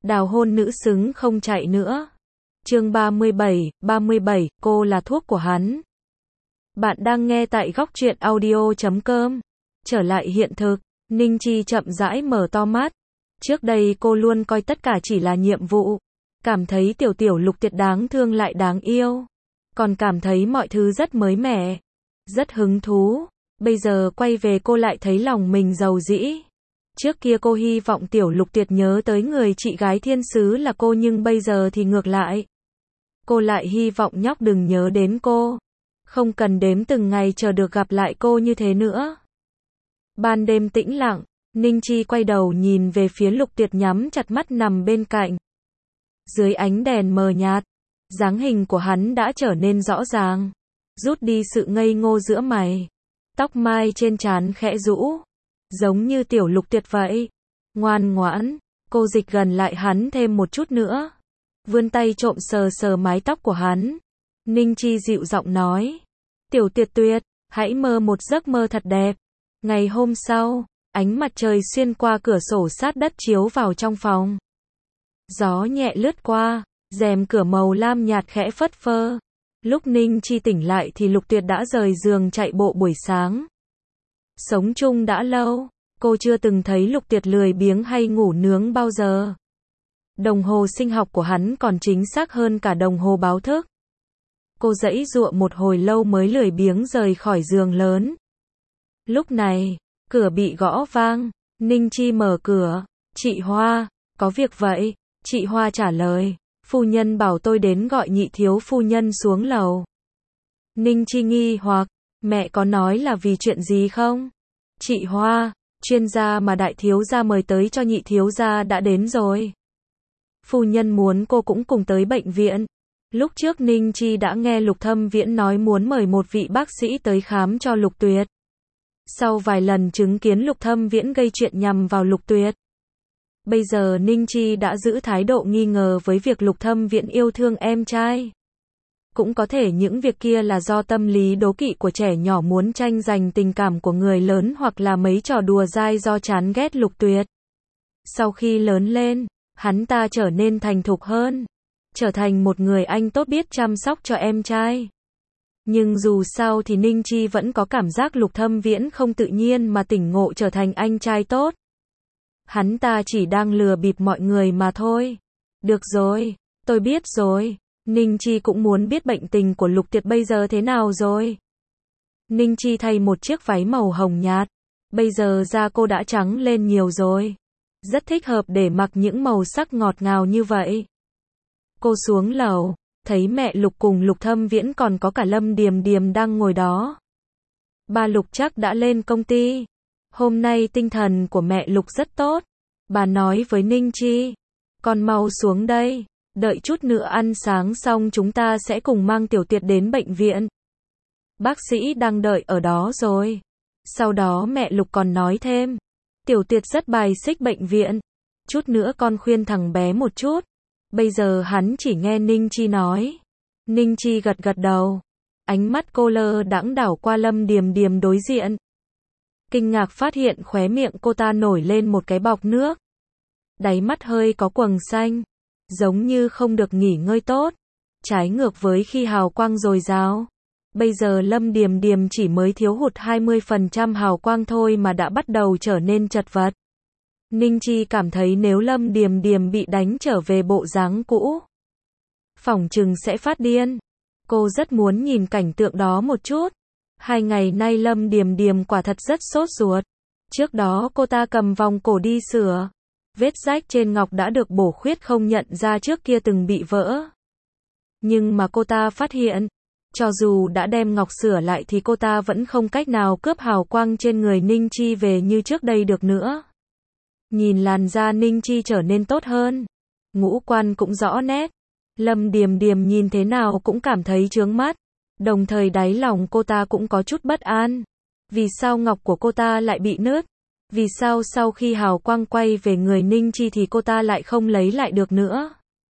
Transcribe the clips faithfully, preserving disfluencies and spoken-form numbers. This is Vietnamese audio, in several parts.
Đào hôn nữ xứng không chạy nữa. Chương ba mươi bảy, ba mươi bảy, cô là thuốc của hắn. Bạn đang nghe tại góc truyện audio chấm com. Trở lại hiện thực, Ninh Chi chậm rãi mở to mắt. Trước đây cô luôn coi tất cả chỉ là nhiệm vụ. Cảm thấy tiểu tiểu Lục Tuyệt đáng thương lại đáng yêu. Còn cảm thấy mọi thứ rất mới mẻ. Rất hứng thú. Bây giờ quay về cô lại thấy lòng mình giàu dĩ. Trước kia cô hy vọng tiểu Lục Tuyệt nhớ tới người chị gái thiên sứ là cô, nhưng bây giờ thì ngược lại. Cô lại hy vọng nhóc đừng nhớ đến cô. Không cần đếm từng ngày chờ được gặp lại cô như thế nữa. Ban đêm tĩnh lặng, Ninh Chi quay đầu nhìn về phía Lục Tuyệt nhắm chặt mắt nằm bên cạnh. Dưới ánh đèn mờ nhạt, dáng hình của hắn đã trở nên rõ ràng, rút đi sự ngây ngô giữa mày. Tóc mai trên trán khẽ rũ, giống như tiểu Lục Tuyệt vậy. Ngoan ngoãn, cô dịch gần lại hắn thêm một chút nữa. Vươn tay trộm sờ sờ mái tóc của hắn. Ninh Chi dịu giọng nói. Tiểu Tuyệt Tuyệt, hãy mơ một giấc mơ thật đẹp. Ngày hôm sau, ánh mặt trời xuyên qua cửa sổ sát đất chiếu vào trong phòng. Gió nhẹ lướt qua, rèm cửa màu lam nhạt khẽ phất phơ. Lúc Ninh Chi tỉnh lại thì Lục Tuyệt đã rời giường chạy bộ buổi sáng. Sống chung đã lâu, cô chưa từng thấy Lục Tuyệt lười biếng hay ngủ nướng bao giờ. Đồng hồ sinh học của hắn còn chính xác hơn cả đồng hồ báo thức. Cô giãy giụa một hồi lâu mới lười biếng rời khỏi giường lớn. Lúc này, cửa bị gõ vang. Ninh Chi mở cửa. Chị Hoa, có việc vậy? Chị Hoa trả lời. Phu nhân bảo tôi đến gọi nhị thiếu phu nhân xuống lầu. Ninh Chi nghi hoặc, mẹ có nói là vì chuyện gì không? Chị Hoa, chuyên gia mà đại thiếu gia mời tới cho nhị thiếu gia đã đến rồi. Phu nhân muốn cô cũng cùng tới bệnh viện. Lúc trước Ninh Chi đã nghe Lục Thâm Viễn nói muốn mời một vị bác sĩ tới khám cho Lục Tuyệt. Sau vài lần chứng kiến Lục Thâm Viễn gây chuyện nhằm vào Lục Tuyệt, bây giờ Ninh Chi đã giữ thái độ nghi ngờ với việc Lục Thâm Viễn yêu thương em trai. Cũng có thể những việc kia là do tâm lý đố kỵ của trẻ nhỏ muốn tranh giành tình cảm của người lớn, hoặc là mấy trò đùa dai do chán ghét Lục Tuyệt. Sau khi lớn lên, hắn ta trở nên thành thục hơn, trở thành một người anh tốt biết chăm sóc cho em trai. Nhưng dù sao thì Ninh Chi vẫn có cảm giác Lục Thâm Viễn không tự nhiên mà tỉnh ngộ trở thành anh trai tốt. Hắn ta chỉ đang lừa bịp mọi người mà thôi. Được rồi, tôi biết rồi. Ninh Chi cũng muốn biết bệnh tình của Lục Tuyệt bây giờ thế nào rồi. Ninh Chi thay một chiếc váy màu hồng nhạt. Bây giờ da cô đã trắng lên nhiều rồi. Rất thích hợp để mặc những màu sắc ngọt ngào như vậy. Cô xuống lầu, thấy mẹ Lục cùng Lục Thâm Viễn còn có cả Lâm Điềm Điềm đang ngồi đó. Ba Lục chắc đã lên công ty. Hôm nay tinh thần của mẹ Lục rất tốt. Bà nói với Ninh Chi, con mau xuống đây, đợi chút nữa ăn sáng xong chúng ta sẽ cùng mang Tiểu Tuyệt đến bệnh viện. Bác sĩ đang đợi ở đó rồi. Sau đó mẹ Lục còn nói thêm, Tiểu Tuyệt rất bài xích bệnh viện. Chút nữa con khuyên thằng bé một chút. Bây giờ hắn chỉ nghe Ninh Chi nói. Ninh Chi gật gật đầu. Ánh mắt cô lơ đãng đảo qua Lâm Điềm Điềm đối diện. Kinh ngạc phát hiện khóe miệng cô ta nổi lên một cái bọt nước. Đáy mắt hơi có quầng xanh, giống như không được nghỉ ngơi tốt. Trái ngược với khi hào quang dồi dào. Bây giờ Lâm Điềm Điềm chỉ mới thiếu hụt hai mươi phần trăm hào quang thôi mà đã bắt đầu trở nên chật vật. Ninh Chi cảm thấy nếu Lâm Điềm Điềm bị đánh trở về bộ dáng cũ, phỏng chừng sẽ phát điên. Cô rất muốn nhìn cảnh tượng đó một chút. Hai ngày nay Lâm Điềm Điềm quả thật rất sốt ruột. Trước đó cô ta cầm vòng cổ đi sửa. Vết rách trên ngọc đã được bổ khuyết không nhận ra trước kia từng bị vỡ. Nhưng mà cô ta phát hiện, cho dù đã đem ngọc sửa lại thì cô ta vẫn không cách nào cướp hào quang trên người Ninh Chi về như trước đây được nữa. Nhìn làn da Ninh Chi trở nên tốt hơn. Ngũ quan cũng rõ nét. Lâm Điềm Điềm nhìn thế nào cũng cảm thấy chướng mắt. Đồng thời đáy lòng cô ta cũng có chút bất an. Vì sao ngọc của cô ta lại bị nứt? Vì sao sau khi hào quang quay về người Ninh Chi thì cô ta lại không lấy lại được nữa?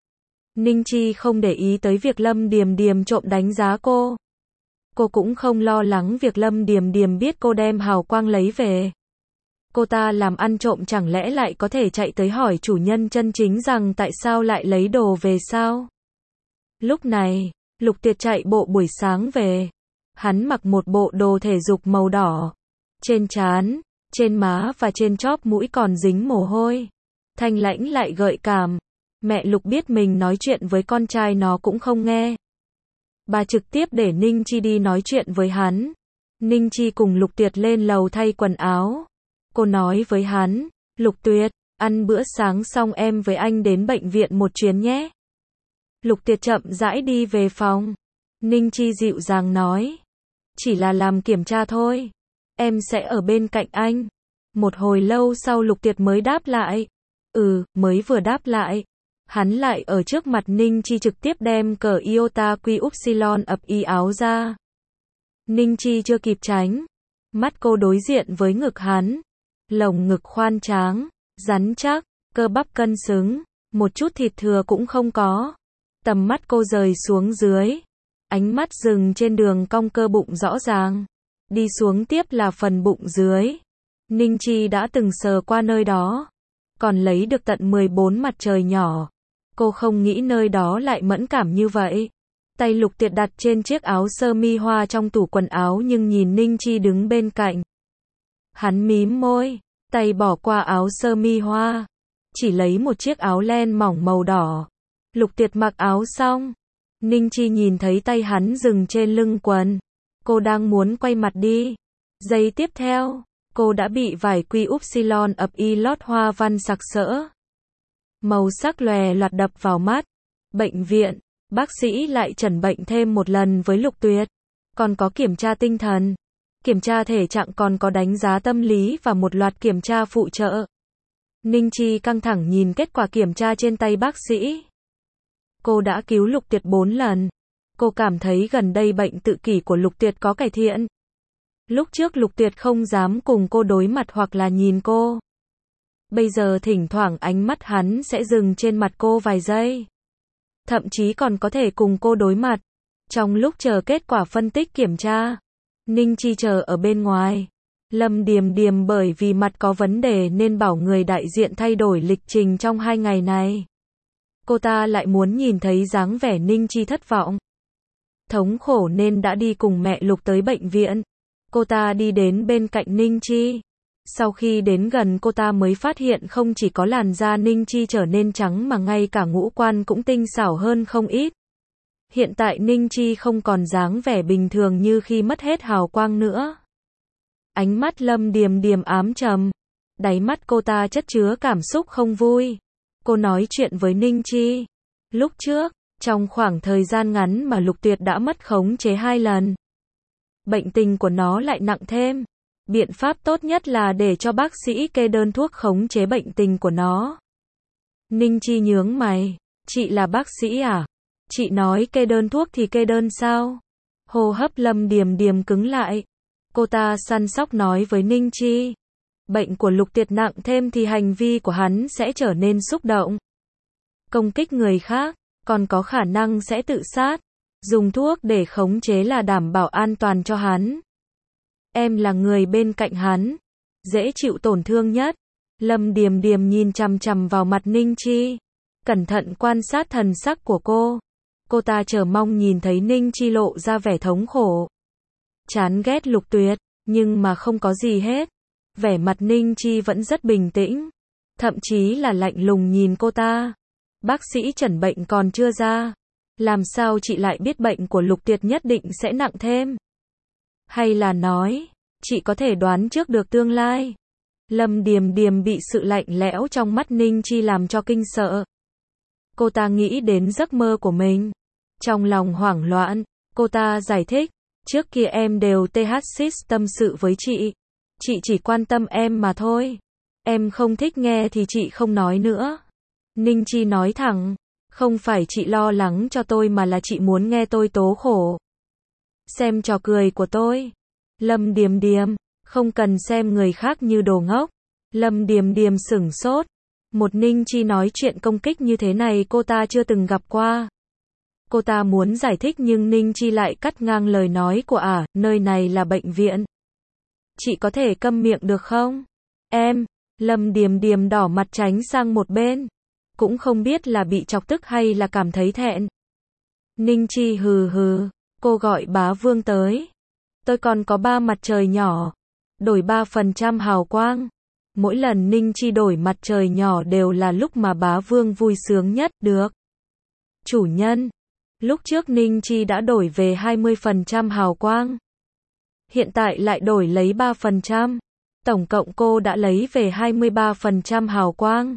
Ninh Chi không để ý tới việc Lâm Điềm Điềm trộm đánh giá cô. Cô cũng không lo lắng việc Lâm Điềm Điềm biết cô đem hào quang lấy về. Cô ta làm ăn trộm chẳng lẽ lại có thể chạy tới hỏi chủ nhân chân chính rằng tại sao lại lấy đồ về sao? Lúc này, Lục Tuyệt chạy bộ buổi sáng về. Hắn mặc một bộ đồ thể dục màu đỏ. Trên trán, trên má và trên chóp mũi còn dính mồ hôi. Thanh lãnh lại gợi cảm. Mẹ Lục biết mình nói chuyện với con trai nó cũng không nghe. Bà trực tiếp để Ninh Chi đi nói chuyện với hắn. Ninh Chi cùng Lục Tuyệt lên lầu thay quần áo. Cô nói với hắn, Lục Tuyệt, ăn bữa sáng xong em với anh đến bệnh viện một chuyến nhé. Lục Tuyệt chậm rãi đi về phòng. Ninh Chi dịu dàng nói, chỉ là làm kiểm tra thôi. Em sẽ ở bên cạnh anh. Một hồi lâu sau Lục Tuyệt mới đáp lại. Ừ, mới vừa đáp lại. Hắn lại ở trước mặt Ninh Chi trực tiếp đem cờ iota quy upsilon ập y áo ra. Ninh Chi chưa kịp tránh. Mắt cô đối diện với ngực hắn. Lồng ngực khoan tráng, rắn chắc, cơ bắp cân xứng, một chút thịt thừa cũng không có. Tầm mắt cô rời xuống dưới. Ánh mắt dừng trên đường cong cơ bụng rõ ràng. Đi xuống tiếp là phần bụng dưới. Ninh Chi đã từng sờ qua nơi đó. Còn lấy được tận mười bốn mặt trời nhỏ. Cô không nghĩ nơi đó lại mẫn cảm như vậy. Tay Lục Tuyệt đặt trên chiếc áo sơ mi hoa trong tủ quần áo nhưng nhìn Ninh Chi đứng bên cạnh. Hắn mím môi, tay bỏ qua áo sơ mi hoa. Chỉ lấy một chiếc áo len mỏng màu đỏ. Lục Tuyệt mặc áo xong. Ninh Chi nhìn thấy tay hắn dừng trên lưng quần. Cô đang muốn quay mặt đi. Giây tiếp theo, cô đã bị vải quy upsilon ập y lót hoa văn sặc sỡ. Màu sắc lòe loạt đập vào mắt. Bệnh viện, bác sĩ lại chẩn bệnh thêm một lần với Lục Tuyệt. Còn có kiểm tra tinh thần, kiểm tra thể trạng, còn có đánh giá tâm lý và một loạt kiểm tra phụ trợ. Ninh Chi căng thẳng nhìn kết quả kiểm tra trên tay bác sĩ. Cô đã cứu Lục Tuyệt bốn lần. Cô cảm thấy gần đây bệnh tự kỷ của Lục Tuyệt có cải thiện. Lúc trước Lục Tuyệt không dám cùng cô đối mặt hoặc là nhìn cô. Bây giờ thỉnh thoảng ánh mắt hắn sẽ dừng trên mặt cô vài giây. Thậm chí còn có thể cùng cô đối mặt. Trong lúc chờ kết quả phân tích kiểm tra, Ninh Chi chờ ở bên ngoài. Lâm Điềm Điềm bởi vì mặt có vấn đề nên bảo người đại diện thay đổi lịch trình trong hai ngày này. Cô ta lại muốn nhìn thấy dáng vẻ Ninh Chi thất vọng, thống khổ nên đã đi cùng mẹ Lục tới bệnh viện. Cô ta đi đến bên cạnh Ninh Chi. Sau khi đến gần cô ta mới phát hiện không chỉ có làn da Ninh Chi trở nên trắng mà ngay cả ngũ quan cũng tinh xảo hơn không ít. Hiện tại Ninh Chi không còn dáng vẻ bình thường như khi mất hết hào quang nữa. Ánh mắt Lâm Điềm Điềm ám trầm. Đáy mắt cô ta chất chứa cảm xúc không vui. Cô nói chuyện với Ninh Chi. Lúc trước, trong khoảng thời gian ngắn mà Lục Tuyệt đã mất khống chế hai lần. Bệnh tình của nó lại nặng thêm. Biện pháp tốt nhất là để cho bác sĩ kê đơn thuốc khống chế bệnh tình của nó. Ninh Chi nhướng mày. Chị là bác sĩ à? Chị nói kê đơn thuốc thì kê đơn sao? Hô hấp Lâm Điềm Điềm cứng lại. Cô ta săn sóc nói với Ninh Chi. Bệnh của Lục Tuyệt nặng thêm thì hành vi của hắn sẽ trở nên xúc động. Công kích người khác, còn có khả năng sẽ tự sát. Dùng thuốc để khống chế là đảm bảo an toàn cho hắn. Em là người bên cạnh hắn, dễ chịu tổn thương nhất. Lâm Điềm Điềm nhìn chằm chằm vào mặt Ninh Chi, cẩn thận quan sát thần sắc của cô. Cô ta chờ mong nhìn thấy Ninh Chi lộ ra vẻ thống khổ, chán ghét Lục Tuyệt, nhưng mà không có gì hết. Vẻ mặt Ninh Chi vẫn rất bình tĩnh, thậm chí là lạnh lùng nhìn cô ta. Bác sĩ chẩn bệnh còn chưa ra, làm sao chị lại biết bệnh của Lục Tuyệt nhất định sẽ nặng thêm? Hay là nói, chị có thể đoán trước được tương lai? Lâm Điềm Điềm bị sự lạnh lẽo trong mắt Ninh Chi làm cho kinh sợ. Cô ta nghĩ đến giấc mơ của mình. Trong lòng hoảng loạn, cô ta giải thích, trước kia em đều tê hát xít tâm sự với chị. Chị chỉ quan tâm em mà thôi. Em không thích nghe thì chị không nói nữa. Ninh Chi nói thẳng, không phải chị lo lắng cho tôi mà là chị muốn nghe tôi tố khổ. Xem trò cười của tôi. Lâm Điềm Điềm, không cần xem người khác như đồ ngốc. Lâm Điềm Điềm sửng sốt. Một Ninh Chi nói chuyện công kích như thế này cô ta chưa từng gặp qua. Cô ta muốn giải thích nhưng Ninh Chi lại cắt ngang lời nói của ả, à, nơi này là bệnh viện. Chị có thể câm miệng được không? Em, Lâm Điềm Điềm đỏ mặt tránh sang một bên. Cũng không biết là bị chọc tức hay là cảm thấy thẹn. Ninh Chi hừ hừ, cô gọi bá Vương tới. Tôi còn có ba mặt trời nhỏ. Đổi ba phần trăm hào quang. Mỗi lần Ninh Chi đổi mặt trời nhỏ đều là lúc mà bá Vương vui sướng nhất, được. Chủ nhân, lúc trước Ninh Chi đã đổi về hai mươi phần trăm hào quang. Hiện tại lại đổi lấy ba phần trăm. Tổng cộng cô đã lấy về hai mươi ba phần trăm hào quang.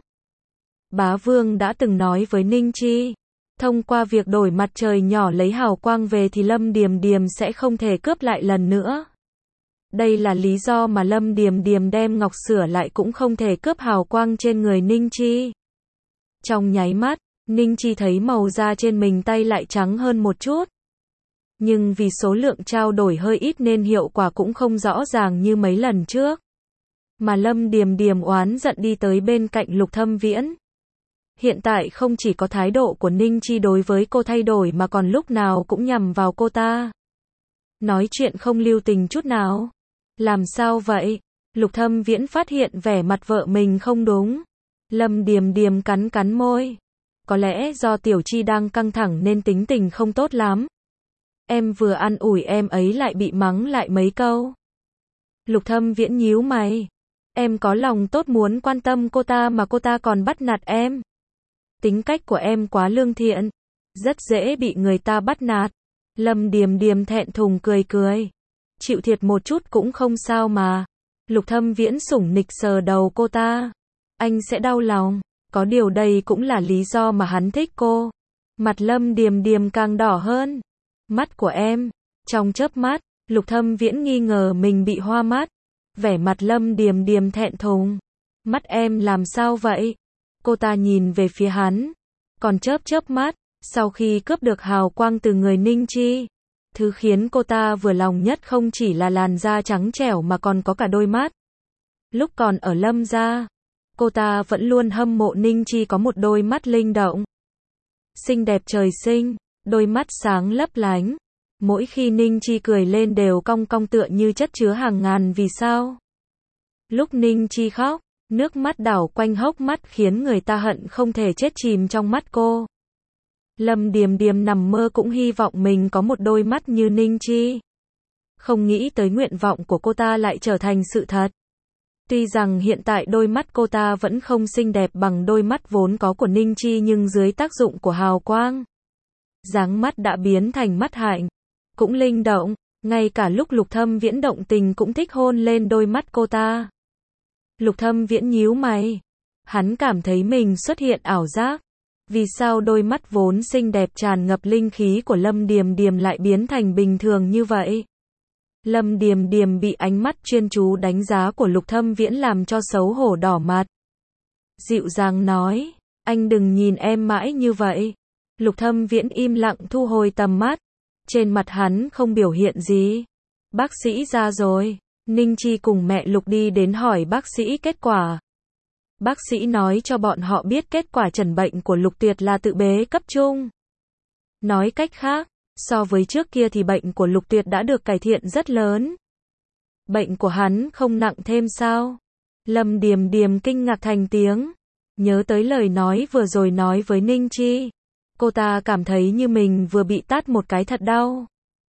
Bá Vương đã từng nói với Ninh Chi, thông qua việc đổi mặt trời nhỏ lấy hào quang về thì Lâm Điềm Điềm sẽ không thể cướp lại lần nữa. Đây là lý do mà Lâm Điềm Điềm đem ngọc sửa lại cũng không thể cướp hào quang trên người Ninh Chi. Trong nháy mắt, Ninh Chi thấy màu da trên mình tay lại trắng hơn một chút. Nhưng vì số lượng trao đổi hơi ít nên hiệu quả cũng không rõ ràng như mấy lần trước. Mà Lâm Điềm Điềm oán giận đi tới bên cạnh Lục Thâm Viễn. Hiện tại không chỉ có thái độ của Ninh Chi đối với cô thay đổi mà còn lúc nào cũng nhằm vào cô ta. Nói chuyện không lưu tình chút nào. Làm sao vậy? Lục Thâm Viễn phát hiện vẻ mặt vợ mình không đúng. Lâm Điềm Điềm cắn cắn môi. Có lẽ do Tiểu Chi đang căng thẳng nên tính tình không tốt lắm. Em vừa an ủi em ấy lại bị mắng lại mấy câu. Lục Thâm Viễn nhíu mày. Em có lòng tốt muốn quan tâm cô ta mà cô ta còn bắt nạt em. Tính cách của em quá lương thiện, rất dễ bị người ta bắt nạt. Lâm Điềm Điềm thẹn thùng cười cười. Chịu thiệt một chút cũng không sao mà. Lục Thâm Viễn sủng nịch sờ đầu cô ta. Anh sẽ đau lòng. Có điều đây cũng là lý do mà hắn thích cô. Mặt Lâm Điềm Điềm càng đỏ hơn. Mắt của em. Trong chớp mắt, Lục Thâm Viễn nghi ngờ mình bị hoa mắt. Vẻ mặt Lâm Điềm Điềm thẹn thùng. Mắt em làm sao vậy? Cô ta nhìn về phía hắn. Còn chớp chớp mắt. Sau khi cướp được hào quang từ người Ninh Chi, thứ khiến cô ta vừa lòng nhất không chỉ là làn da trắng trẻo mà còn có cả đôi mắt. Lúc còn ở Lâm gia, cô ta vẫn luôn hâm mộ Ninh Chi có một đôi mắt linh động. Xinh đẹp trời sinh, đôi mắt sáng lấp lánh. Mỗi khi Ninh Chi cười lên đều cong cong tựa như chất chứa hàng ngàn vì sao. Lúc Ninh Chi khóc, nước mắt đảo quanh hốc mắt khiến người ta hận không thể chết chìm trong mắt cô. Lâm Điềm Điềm nằm mơ cũng hy vọng mình có một đôi mắt như Ninh Chi. Không nghĩ tới nguyện vọng của cô ta lại trở thành sự thật. Tuy rằng hiện tại đôi mắt cô ta vẫn không xinh đẹp bằng đôi mắt vốn có của Ninh Chi nhưng dưới tác dụng của hào quang, dáng mắt đã biến thành mắt hạnh, cũng linh động, ngay cả lúc Lục Thâm Viễn động tình cũng thích hôn lên đôi mắt cô ta. Lục Thâm Viễn nhíu mày, hắn cảm thấy mình xuất hiện ảo giác. Vì sao đôi mắt vốn xinh đẹp tràn ngập linh khí của Lâm Điềm Điềm lại biến thành bình thường như vậy? Lâm Điềm Điềm bị ánh mắt chuyên chú đánh giá của Lục Thâm Viễn làm cho xấu hổ đỏ mặt. Dịu dàng nói, anh đừng nhìn em mãi như vậy. Lục Thâm Viễn im lặng thu hồi tầm mắt. Trên mặt hắn không biểu hiện gì. Bác sĩ ra rồi. Ninh Chi cùng mẹ Lục đi đến hỏi bác sĩ kết quả. Bác sĩ nói cho bọn họ biết kết quả chẩn bệnh của Lục Tuyệt là tự bế cấp trung. Nói cách khác, so với trước kia thì bệnh của Lục Tuyệt đã được cải thiện rất lớn. Bệnh của hắn không nặng thêm sao? Lâm Điềm Điềm kinh ngạc thành tiếng. Nhớ tới lời nói vừa rồi nói với Ninh Chi. Cô ta cảm thấy như mình vừa bị tát một cái thật đau.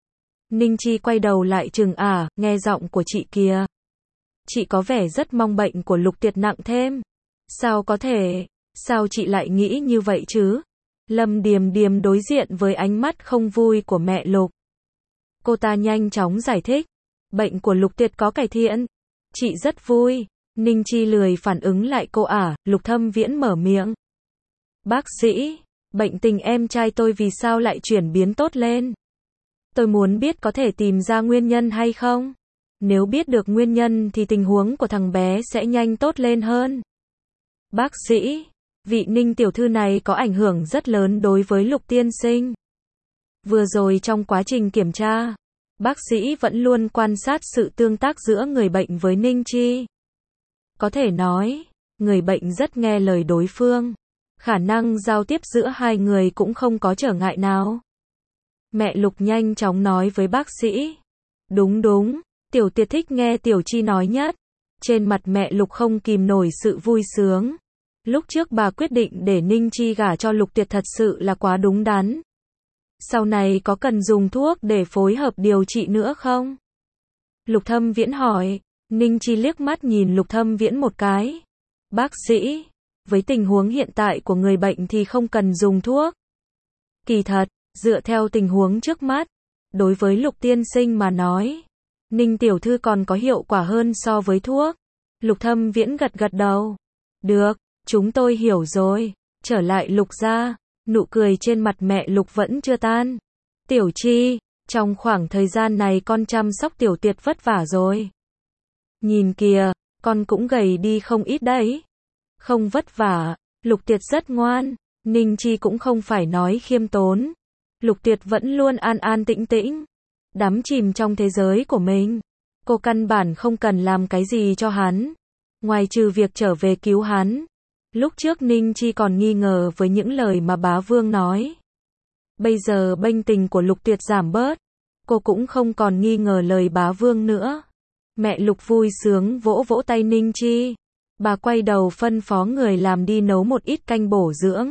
Ninh Chi quay đầu lại chừng ả, nghe giọng của chị kìa. Chị có vẻ rất mong bệnh của Lục Tuyệt nặng thêm. Sao có thể? Sao chị lại nghĩ như vậy chứ? Lâm Điềm Điềm đối diện với ánh mắt không vui của mẹ Lục. Cô ta nhanh chóng giải thích. Bệnh của Lục Tuyệt có cải thiện. Chị rất vui. Ninh Chi lười phản ứng lại cô ả, Lục Thâm Viễn mở miệng. Bác sĩ, bệnh tình em trai tôi vì sao lại chuyển biến tốt lên? Tôi muốn biết có thể tìm ra nguyên nhân hay không? Nếu biết được nguyên nhân thì tình huống của thằng bé sẽ nhanh tốt lên hơn. Bác sĩ, vị Ninh tiểu thư này có ảnh hưởng rất lớn đối với Lục tiên sinh. Vừa rồi trong quá trình kiểm tra, bác sĩ vẫn luôn quan sát sự tương tác giữa người bệnh với Ninh Chi. Có thể nói, người bệnh rất nghe lời đối phương. Khả năng giao tiếp giữa hai người cũng không có trở ngại nào. Mẹ Lục nhanh chóng nói với bác sĩ. Đúng đúng, Tiểu Tuyệt thích nghe Tiểu Chi nói nhất. Trên mặt mẹ Lục không kìm nổi sự vui sướng. Lúc trước bà quyết định để Ninh Chi gả cho Lục Tuyệt thật sự là quá đúng đắn. Sau này có cần dùng thuốc để phối hợp điều trị nữa không? Lục Thâm Viễn hỏi. Ninh Chi liếc mắt nhìn Lục Thâm Viễn một cái. Bác sĩ, với tình huống hiện tại của người bệnh thì không cần dùng thuốc. Kỳ thật, dựa theo tình huống trước mắt, đối với Lục tiên sinh mà nói, Ninh tiểu thư còn có hiệu quả hơn so với thuốc. Lục Thâm Viễn gật gật đầu. Được, chúng tôi hiểu rồi. Trở lại Lục gia, nụ cười trên mặt mẹ Lục vẫn chưa tan. Tiểu Chi, trong khoảng thời gian này con chăm sóc Tiểu Tiệt vất vả rồi. Nhìn kìa, con cũng gầy đi không ít đấy. Không vất vả, Lục Tiệt rất ngoan. Ninh Chi cũng không phải nói khiêm tốn. Lục Tiệt vẫn luôn an an tĩnh tĩnh, đắm chìm trong thế giới của mình. Cô căn bản không cần làm cái gì cho hắn, ngoài trừ việc trở về cứu hắn. Lúc trước Ninh Chi còn nghi ngờ với những lời mà bá vương nói. Bây giờ bênh tình của Lục Tuyệt giảm bớt, cô cũng không còn nghi ngờ lời bá vương nữa. Mẹ Lục vui sướng vỗ vỗ tay Ninh Chi. Bà quay đầu phân phó người làm đi nấu một ít canh bổ dưỡng.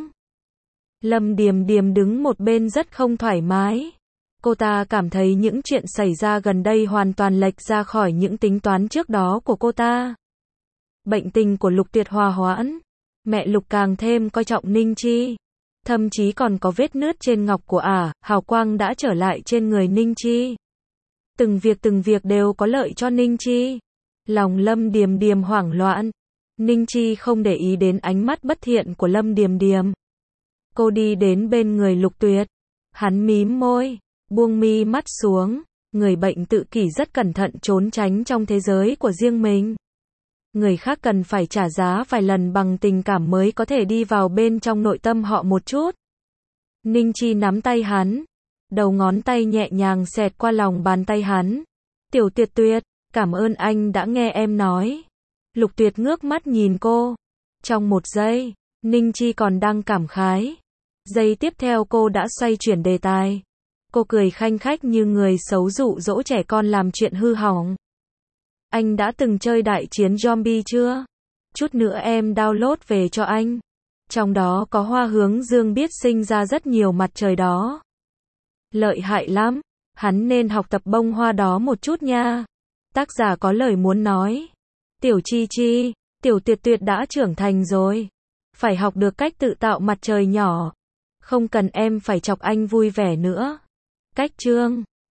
Lâm Điềm Điềm đứng một bên rất không thoải mái. Cô ta cảm thấy những chuyện xảy ra gần đây hoàn toàn lệch ra khỏi những tính toán trước đó của cô ta. Bệnh tình của Lục Tuyệt hòa hoãn. Mẹ Lục càng thêm coi trọng Ninh Chi. Thậm chí còn có vết nứt trên ngọc của ả, hào quang đã trở lại trên người Ninh Chi. Từng việc từng việc đều có lợi cho Ninh Chi. Lòng Lâm Điềm Điềm hoảng loạn. Ninh Chi không để ý đến ánh mắt bất thiện của Lâm Điềm Điềm. Cô đi đến bên người Lục Tuyệt. Hắn mím môi, buông mi mắt xuống. Người bệnh tự kỷ rất cẩn thận trốn tránh trong thế giới của riêng mình. Người khác cần phải trả giá vài lần bằng tình cảm mới có thể đi vào bên trong nội tâm họ một chút. Ninh Chi nắm tay hắn. Đầu ngón tay nhẹ nhàng xẹt qua lòng bàn tay hắn. Tiểu Tuyệt Tuyệt, cảm ơn anh đã nghe em nói. Lục Tuyệt ngước mắt nhìn cô. Trong một giây, Ninh Chi còn đang cảm khái. Giây tiếp theo cô đã xoay chuyển đề tài. Cô cười khanh khách như người xấu dụ dỗ trẻ con làm chuyện hư hỏng. Anh đã từng chơi đại chiến zombie chưa? Chút nữa em download về cho anh. Trong đó có hoa hướng dương biết sinh ra rất nhiều mặt trời đó. Lợi hại lắm. Hắn nên học tập bông hoa đó một chút nha. Tác giả có lời muốn nói. Tiểu Chi Chi, Tiểu Tuyệt Tuyệt đã trưởng thành rồi. Phải học được cách tự tạo mặt trời nhỏ. Không cần em phải chọc anh vui vẻ nữa. Cách chương